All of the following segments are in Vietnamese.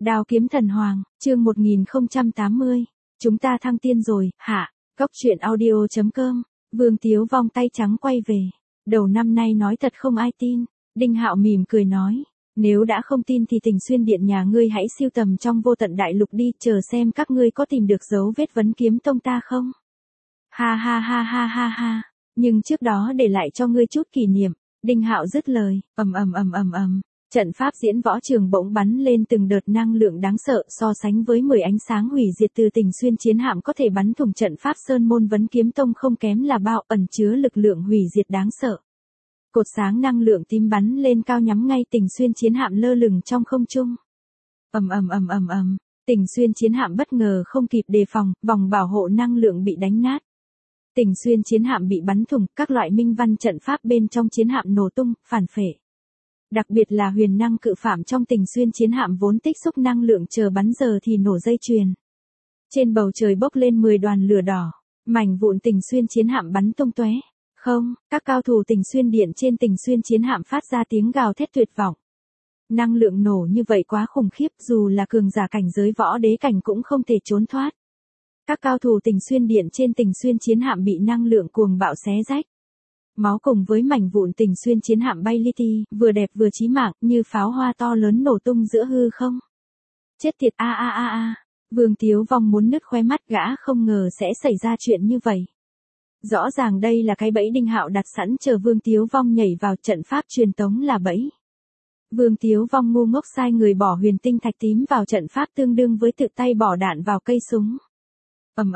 Đao kiếm thần hoàng, chương 1080. Chúng ta thăng tiên rồi, hả? Góc truyện audio.com. Vương Tiếu Vong tay trắng quay về. Đầu năm nay nói thật không ai tin. Đinh Hạo mỉm cười nói. Nếu đã không tin thì Tình Xuyên Điện nhà ngươi hãy siêu tầm trong vô tận đại lục đi, chờ xem các ngươi có tìm được dấu vết Vấn Kiếm Tông ta không? Ha ha ha ha ha ha. Nhưng trước đó để lại cho ngươi chút kỷ niệm. Đinh Hạo dứt lời, ầm. Trận pháp diễn võ trường bỗng bắn lên từng đợt năng lượng đáng sợ, so sánh với 10 ánh sáng hủy diệt từ Tình Xuyên chiến hạm có thể bắn thủng trận pháp sơn môn Vấn Kiếm Tông không kém là bao, ẩn chứa lực lượng hủy diệt đáng sợ. Cột sáng năng lượng tím bắn lên cao nhắm ngay Tình Xuyên chiến hạm lơ lửng trong không trung. Ầm. Tình Xuyên chiến hạm bất ngờ không kịp đề phòng, vòng bảo hộ năng lượng bị đánh nát. Tình Xuyên chiến hạm bị bắn thủng, các loại minh văn trận pháp bên trong chiến hạm nổ tung, phản phệ. Đặc biệt là huyền năng cự phạm trong Tình Xuyên chiến hạm vốn tích xúc năng lượng chờ bắn giờ thì nổ dây chuyền. Trên bầu trời bốc lên 10 đoàn lửa đỏ, mảnh vụn Tình Xuyên chiến hạm bắn tung tóe. Không, các cao thủ Tình Xuyên Điện trên Tình Xuyên chiến hạm phát ra tiếng gào thét tuyệt vọng. Năng lượng nổ như vậy quá khủng khiếp, dù là cường giả cảnh giới võ đế cảnh cũng không thể trốn thoát. Các cao thủ Tình Xuyên Điện trên Tình Xuyên chiến hạm bị năng lượng cuồng bạo xé rách. Máu cùng với mảnh vụn Tình Xuyên chiến hạm bay li ti, vừa đẹp vừa chí mạng, như pháo hoa to lớn nổ tung giữa hư không. Chết tiệt a. Vương Tiếu Vong muốn nứt khóe mắt, gã không ngờ sẽ xảy ra chuyện như vậy. Rõ ràng đây là cái bẫy Đinh Hạo đặt sẵn chờ Vương Tiếu Vong nhảy vào, trận pháp truyền tống là bẫy. Vương Tiếu Vong ngu ngốc sai người bỏ huyền tinh thạch tím vào trận pháp tương đương với tự tay bỏ đạn vào cây súng. Ầm.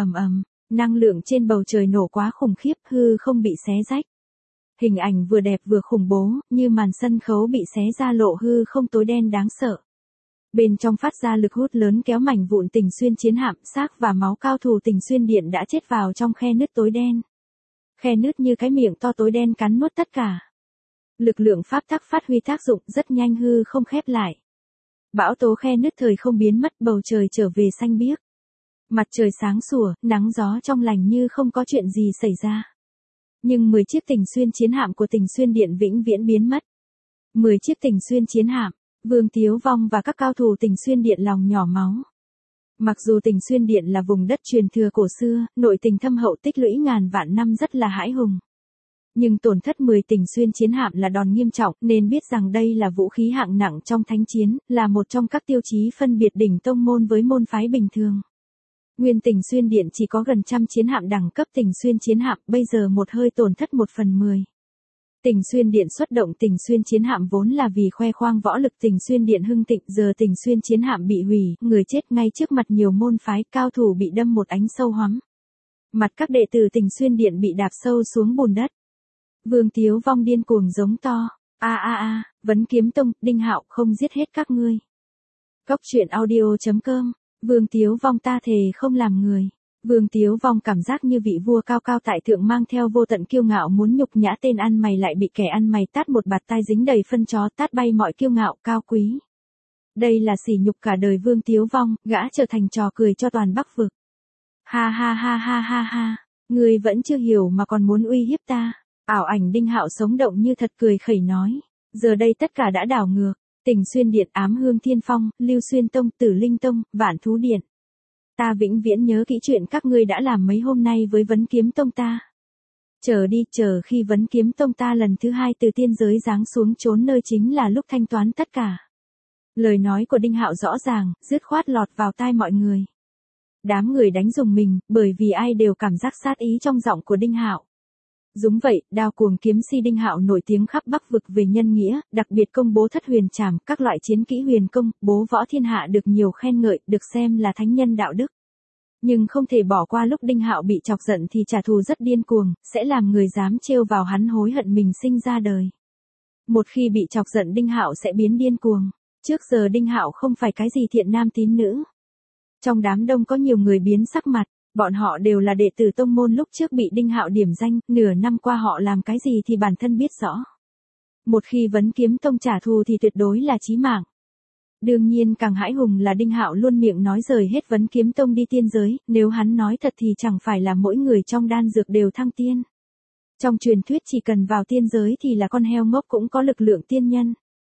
Năng lượng trên bầu trời nổ quá khủng khiếp, hư không bị xé rách. Hình ảnh vừa đẹp vừa khủng bố, như màn sân khấu bị xé ra lộ hư không tối đen đáng sợ. Bên trong phát ra lực hút lớn kéo mảnh vụn Tình Xuyên chiến hạm, xác và máu cao thủ Tình Xuyên Điện đã chết vào trong khe nứt tối đen. Khe nứt như cái miệng to tối đen cắn nuốt tất cả. Lực lượng pháp tắc phát huy tác dụng, rất nhanh hư không khép lại. Bão tố khe nứt thời không biến mất, bầu trời trở về xanh biếc. Mặt trời sáng sủa, nắng gió trong lành như không có chuyện gì xảy ra. Nhưng 10 chiếc Tình Xuyên chiến hạm của Tình Xuyên Điện vĩnh viễn biến mất. 10 chiếc Tình Xuyên chiến hạm, Vương Tiếu Vong và các cao thủ Tình Xuyên Điện lòng nhỏ máu. Mặc dù Tình Xuyên Điện là vùng đất truyền thừa cổ xưa, nội tình thâm hậu tích lũy ngàn vạn năm rất là hãi hùng. Nhưng tổn thất 10 Tình Xuyên chiến hạm là đòn nghiêm trọng, nên biết rằng đây là vũ khí hạng nặng trong thánh chiến, là một trong các tiêu chí phân biệt đỉnh tông môn với môn phái bình thường. Nguyên Tình Xuyên Điện chỉ có gần trăm chiến hạm đẳng cấp Tình Xuyên chiến hạm, bây giờ một hơi tổn thất 1/10. Tình Xuyên Điện xuất động Tình Xuyên chiến hạm vốn là vì khoe khoang võ lực Tình Xuyên Điện hưng thịnh, giờ Tình Xuyên chiến hạm bị hủy, người chết ngay trước mặt nhiều môn phái, cao thủ bị đâm một ánh sâu hoắm. Mặt các đệ tử Tình Xuyên Điện bị đạp sâu xuống bùn đất. Vương Tiếu Vong điên cuồng giống to, Vấn Kiếm Tông, Đinh Hạo không giết hết các ngươi. Góc truyện audio.com. Vương Tiếu Vong ta thề không làm người. Vương Tiếu Vong cảm giác như vị vua cao cao tại thượng mang theo vô tận kiêu ngạo muốn nhục nhã tên ăn mày, lại bị kẻ ăn mày tát một bạt tai dính đầy phân chó, tát bay mọi kiêu ngạo cao quý. Đây là sỉ nhục cả đời Vương Tiếu Vong, gã trở thành trò cười cho toàn Bắc vực. Ha. Ngươi vẫn chưa hiểu mà còn muốn uy hiếp ta. Ảo ảnh Đinh Hạo sống động như thật cười khẩy nói. Giờ đây tất cả đã đảo ngược. Tình Xuyên Điện, Ám Hương Thiên Phong, Lưu Xuyên Tông, Tử Linh Tông, Vạn Thú Điện. Ta vĩnh viễn nhớ kỹ chuyện các ngươi đã làm mấy hôm nay với Vấn Kiếm Tông ta. Chờ khi Vấn Kiếm Tông ta lần thứ 2 từ tiên giới giáng xuống trốn nơi chính là lúc thanh toán tất cả. Lời nói của Đinh Hạo rõ ràng, dứt khoát lọt vào tai mọi người. Đám người đánh rùng mình, bởi vì ai đều cảm giác sát ý trong giọng của Đinh Hạo. Đúng vậy, đao cuồng kiếm si Đinh Hạo nổi tiếng khắp Bắc vực về nhân nghĩa, đặc biệt công bố thất huyền trảm, các loại chiến kỹ huyền công, bố võ thiên hạ được nhiều khen ngợi, được xem là thánh nhân đạo đức. Nhưng không thể bỏ qua lúc Đinh Hạo bị chọc giận thì trả thù rất điên cuồng, sẽ làm người dám trêu vào hắn hối hận mình sinh ra đời. Một khi bị chọc giận Đinh Hạo sẽ biến điên cuồng. Trước giờ Đinh Hạo không phải cái gì thiện nam tín nữ. Trong đám đông có nhiều người biến sắc mặt. Bọn họ đều là đệ tử tông môn lúc trước bị Đinh Hạo điểm danh, nửa năm qua họ làm cái gì thì bản thân biết rõ. Một khi Vấn Kiếm Tông trả thù thì tuyệt đối là chí mạng. Đương nhiên càng hãi hùng là Đinh Hạo luôn miệng nói rời hết Vấn Kiếm Tông đi tiên giới, nếu hắn nói thật thì chẳng phải là mỗi người trong đan dược đều thăng tiên. Trong truyền thuyết chỉ cần vào tiên giới thì là con heo ngốc cũng có lực lượng tiên nhân.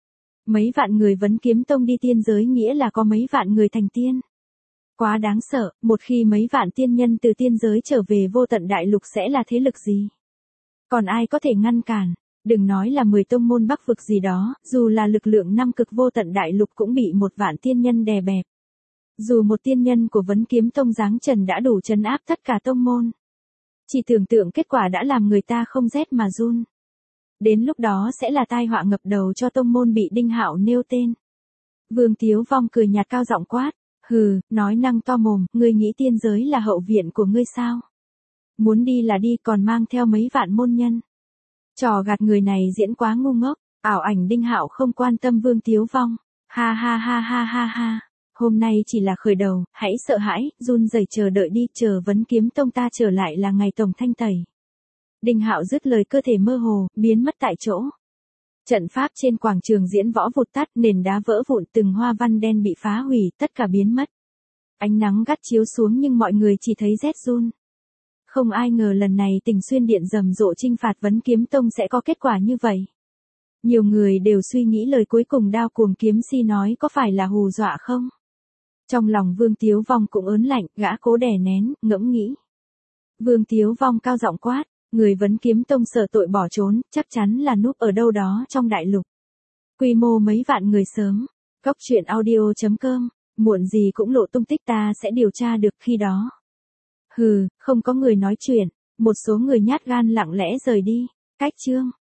Mấy vạn người Vấn Kiếm Tông đi tiên giới nghĩa là có mấy vạn người thành tiên. Quá đáng sợ, một khi mấy vạn tiên nhân từ tiên giới trở về vô tận đại lục sẽ là thế lực gì? Còn ai có thể ngăn cản? Đừng nói là 10 tông môn bắc vực gì đó, dù là lực lượng năm cực vô tận đại lục cũng bị một vạn tiên nhân đè bẹp. Dù một tiên nhân của Vấn Kiếm Tông giáng trần đã đủ trấn áp tất cả tông môn. Chỉ tưởng tượng kết quả đã làm người ta không rét mà run. Đến lúc đó sẽ là tai họa ngập đầu cho tông môn bị Đinh Hạo nêu tên. Vương Tiếu Vong cười nhạt cao giọng quát, hừ, nói năng to mồm, ngươi nghĩ tiên giới là hậu viện của ngươi sao? Muốn đi là đi còn mang theo mấy vạn môn nhân. Trò gạt người này diễn quá ngu ngốc, ảo ảnh Đinh Hạo không quan tâm Vương Tiếu Vong. Ha ha ha ha ha ha, hôm nay chỉ là khởi đầu, hãy sợ hãi, run rẩy chờ đợi đi, chờ Vấn Kiếm Tông ta trở lại là ngày tổng thanh tẩy. Đinh Hạo dứt lời cơ thể mơ hồ, biến mất tại chỗ. Trận pháp trên quảng trường diễn võ vụt tắt, nền đá vỡ vụn, từng hoa văn đen bị phá hủy, tất cả biến mất. Ánh nắng gắt chiếu xuống nhưng mọi người chỉ thấy rét run. Không ai ngờ lần này Tình Xuyên Điện rầm rộ chinh phạt Vấn Kiếm Tông sẽ có kết quả như vậy. Nhiều người đều suy nghĩ lời cuối cùng Đao Cuồng Kiếm Si nói có phải là hù dọa không? Trong lòng Vương Tiếu Vong cũng ớn lạnh, gã cố đè nén, ngẫm nghĩ. Vương Tiếu Vong cao giọng quát, người Vấn Kiếm Tông sợ tội bỏ trốn, chắc chắn là núp ở đâu đó trong đại lục. Quy mô mấy vạn người sớm. Cốc truyện audio.com, muộn gì cũng lộ tung tích ta sẽ điều tra được khi đó. Hừ, không có người nói chuyện, một số người nhát gan lặng lẽ rời đi. Cách chương.